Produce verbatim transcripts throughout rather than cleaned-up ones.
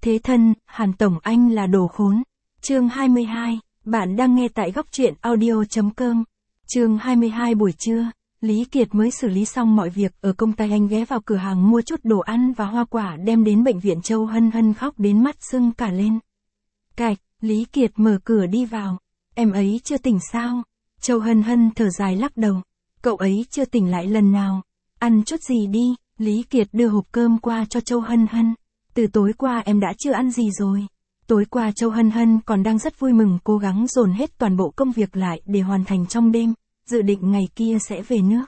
Thế thân, Hàn Tổng anh là đồ khốn. Chương hai mươi hai, bạn đang nghe tại góc truyện audio.com. Chương hai mươi hai buổi trưa, Lý Kiệt mới xử lý xong mọi việc ở công ty, anh ghé vào cửa hàng mua chút đồ ăn và hoa quả đem đến bệnh viện. Châu Hân Hân khóc đến mắt sưng cả lên. Cạch, Lý Kiệt mở cửa đi vào. Em ấy chưa tỉnh sao? Châu Hân Hân thở dài lắc đầu. Cậu ấy chưa tỉnh lại lần nào. Ăn chút gì đi, Lý Kiệt đưa hộp cơm qua cho Châu Hân Hân. Từ tối qua em đã chưa ăn gì rồi. Tối qua Châu Hân Hân còn đang rất vui mừng, cố gắng dồn hết toàn bộ công việc lại để hoàn thành trong đêm, dự định ngày kia sẽ về nước.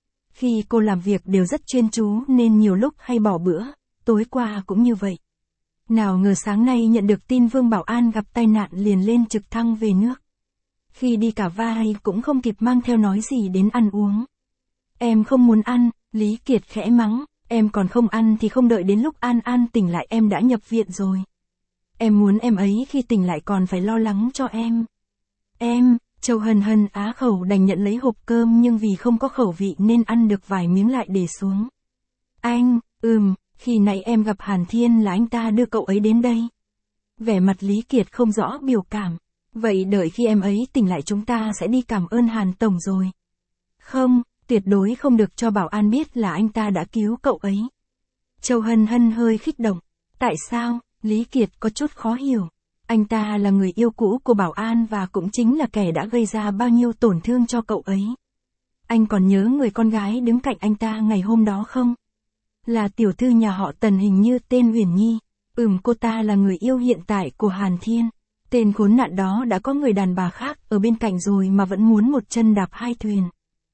Khi cô làm việc đều rất chuyên chú nên nhiều lúc hay bỏ bữa, tối qua cũng như vậy. Nào ngờ sáng nay nhận được tin Vương Bảo An gặp tai nạn liền lên trực thăng về nước. Khi đi cả vai cũng không kịp mang theo nói gì đến ăn uống. Em không muốn ăn, Lý Kiệt khẽ mắng, em còn không ăn thì không đợi đến lúc An An tỉnh lại em đã nhập viện rồi. Em muốn em ấy khi tỉnh lại còn phải lo lắng cho em. Em, Châu Hân Hân á khẩu đành nhận lấy hộp cơm nhưng vì không có khẩu vị nên ăn được vài miếng lại để xuống. Anh, ừm, khi nãy em gặp Hàn Thiên là anh ta đưa cậu ấy đến đây. Vẻ mặt Lý Kiệt không rõ biểu cảm. Vậy đợi khi em ấy tỉnh lại chúng ta sẽ đi cảm ơn Hàn Tổng rồi. Không, tuyệt đối không được cho Bảo An biết là anh ta đã cứu cậu ấy. Châu Hân Hân hơi kích động. Tại sao? Lý Kiệt có chút khó hiểu. Anh ta là người yêu cũ của Bảo An và cũng chính là kẻ đã gây ra bao nhiêu tổn thương cho cậu ấy. Anh còn nhớ người con gái đứng cạnh anh ta ngày hôm đó không? Là tiểu thư nhà họ Tần, hình như tên Huyền Nhi. Ừm, cô ta là người yêu hiện tại của Hàn Thiên. Tên khốn nạn đó đã có người đàn bà khác ở bên cạnh rồi mà vẫn muốn một chân đạp hai thuyền.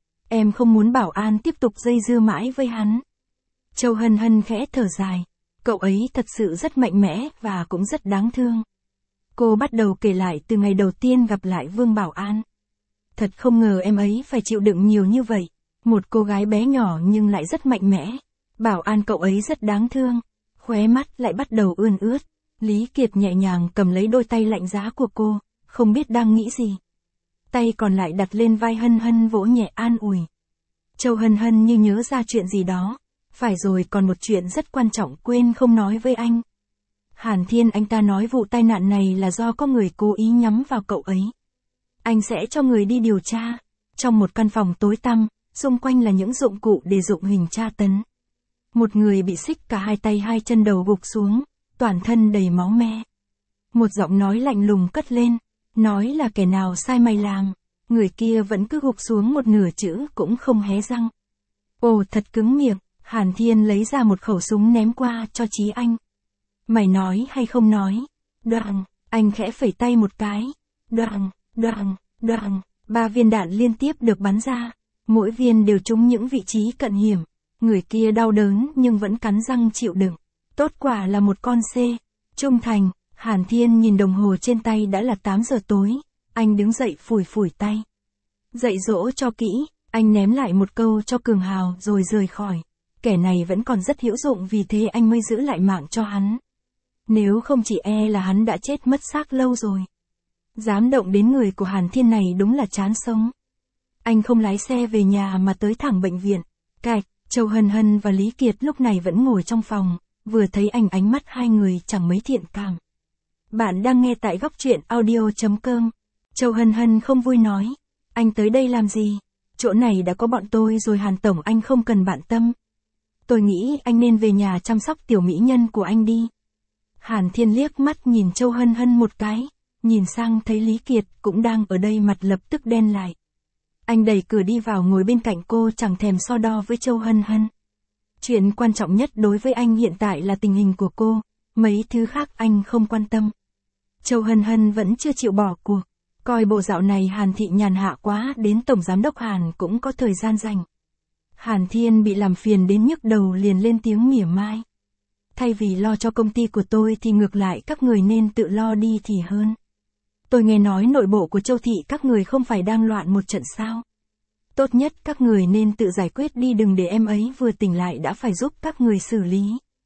Em không muốn Bảo An tiếp tục dây dưa mãi với hắn. Châu Hân Hân khẽ thở dài. Cậu ấy thật sự rất mạnh mẽ và cũng rất đáng thương. Cô bắt đầu kể lại từ ngày đầu tiên gặp lại Vương Bảo An. Thật không ngờ em ấy phải chịu đựng nhiều như vậy. Một cô gái bé nhỏ nhưng lại rất mạnh mẽ. Bảo An cậu ấy rất đáng thương. Khóe mắt lại bắt đầu ươn ướt. Lý Kiệt nhẹ nhàng cầm lấy đôi tay lạnh giá của cô, không biết đang nghĩ gì. Tay còn lại đặt lên vai Hân Hân vỗ nhẹ an ủi. Châu Hân Hân như nhớ ra chuyện gì đó. Phải rồi, còn một chuyện rất quan trọng quên không nói với anh. Hàn Thiên anh ta nói vụ tai nạn này là do có người cố ý nhắm vào cậu ấy. Anh sẽ cho người đi điều tra. Trong một căn phòng tối tăm, xung quanh là những dụng cụ để dụng hình tra tấn. Một người bị xích cả hai tay hai chân, đầu gục xuống, toàn thân đầy máu me. Một giọng nói lạnh lùng cất lên, nói là kẻ nào sai mày làm. Người kia vẫn cứ gục xuống một nửa chữ cũng không hé răng. Ồ, thật cứng miệng. Hàn Thiên lấy ra một khẩu súng ném qua cho Chí Anh. Mày nói hay không nói? Đoàng, anh khẽ phẩy tay một cái. Đoàng, đoàng, đoàng, ba viên đạn liên tiếp được bắn ra. Mỗi viên đều trúng những vị trí cận hiểm. Người kia đau đớn nhưng vẫn cắn răng chịu đựng. Tốt quả là một con C. Trung thành. Hàn Thiên nhìn đồng hồ trên tay đã là tám giờ tối. Anh đứng dậy phủi phủi tay. Dạy dỗ cho kỹ. Anh ném lại một câu cho Cường Hào rồi rời khỏi. Kẻ này vẫn còn rất hữu dụng, vì thế anh mới giữ lại mạng cho hắn. Nếu không chỉ e là hắn đã chết mất xác lâu rồi. Dám động đến người của Hàn Thiên này đúng là chán sống. Anh không lái xe về nhà mà tới thẳng bệnh viện. Cạch, Châu Hân Hân và Lý Kiệt lúc này vẫn ngồi trong phòng, vừa thấy anh ánh mắt hai người chẳng mấy thiện cảm. Bạn đang nghe tại góc truyện audio.com. Châu Hân Hân không vui nói. Anh tới đây làm gì? Chỗ này đã có bọn tôi rồi Hàn Tổng, anh không cần bận tâm. Tôi nghĩ anh nên về nhà chăm sóc tiểu mỹ nhân của anh đi. Hàn Thiên liếc mắt nhìn Châu Hân Hân một cái, nhìn sang thấy Lý Kiệt cũng đang ở đây, mặt lập tức đen lại. Anh đẩy cửa đi vào ngồi bên cạnh cô, chẳng thèm so đo với Châu Hân Hân. Chuyện quan trọng nhất đối với anh hiện tại là tình hình của cô, mấy thứ khác anh không quan tâm. Châu Hân Hân vẫn chưa chịu bỏ cuộc, coi bộ dạo này Hàn Thị nhàn hạ quá, đến Tổng Giám đốc Hàn cũng có thời gian rảnh. Hàn Thiên bị làm phiền đến nhức đầu liền lên tiếng mỉa mai. Thay vì lo cho công ty của tôi thì ngược lại các người nên tự lo đi thì hơn. Tôi nghe nói nội bộ của Châu Thị các người không phải đang loạn một trận sao. Tốt nhất các người nên tự giải quyết đi, đừng để em ấy vừa tỉnh lại đã phải giúp các người xử lý.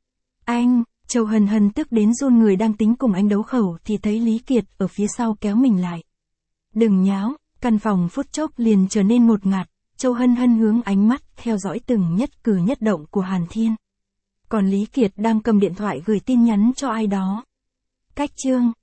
Anh, Châu Hân Hân tức đến run người, đang tính cùng anh đấu khẩu thì thấy Lý Kiệt ở phía sau kéo mình lại. Đừng nháo, căn phòng phút chốc liền trở nên ngột ngạt. Châu Hân Hân hướng ánh mắt theo dõi từng nhất cử nhất động của Hàn Thiên. còn Lý Kiệt đang cầm điện thoại gửi tin nhắn cho ai đó. Cách chương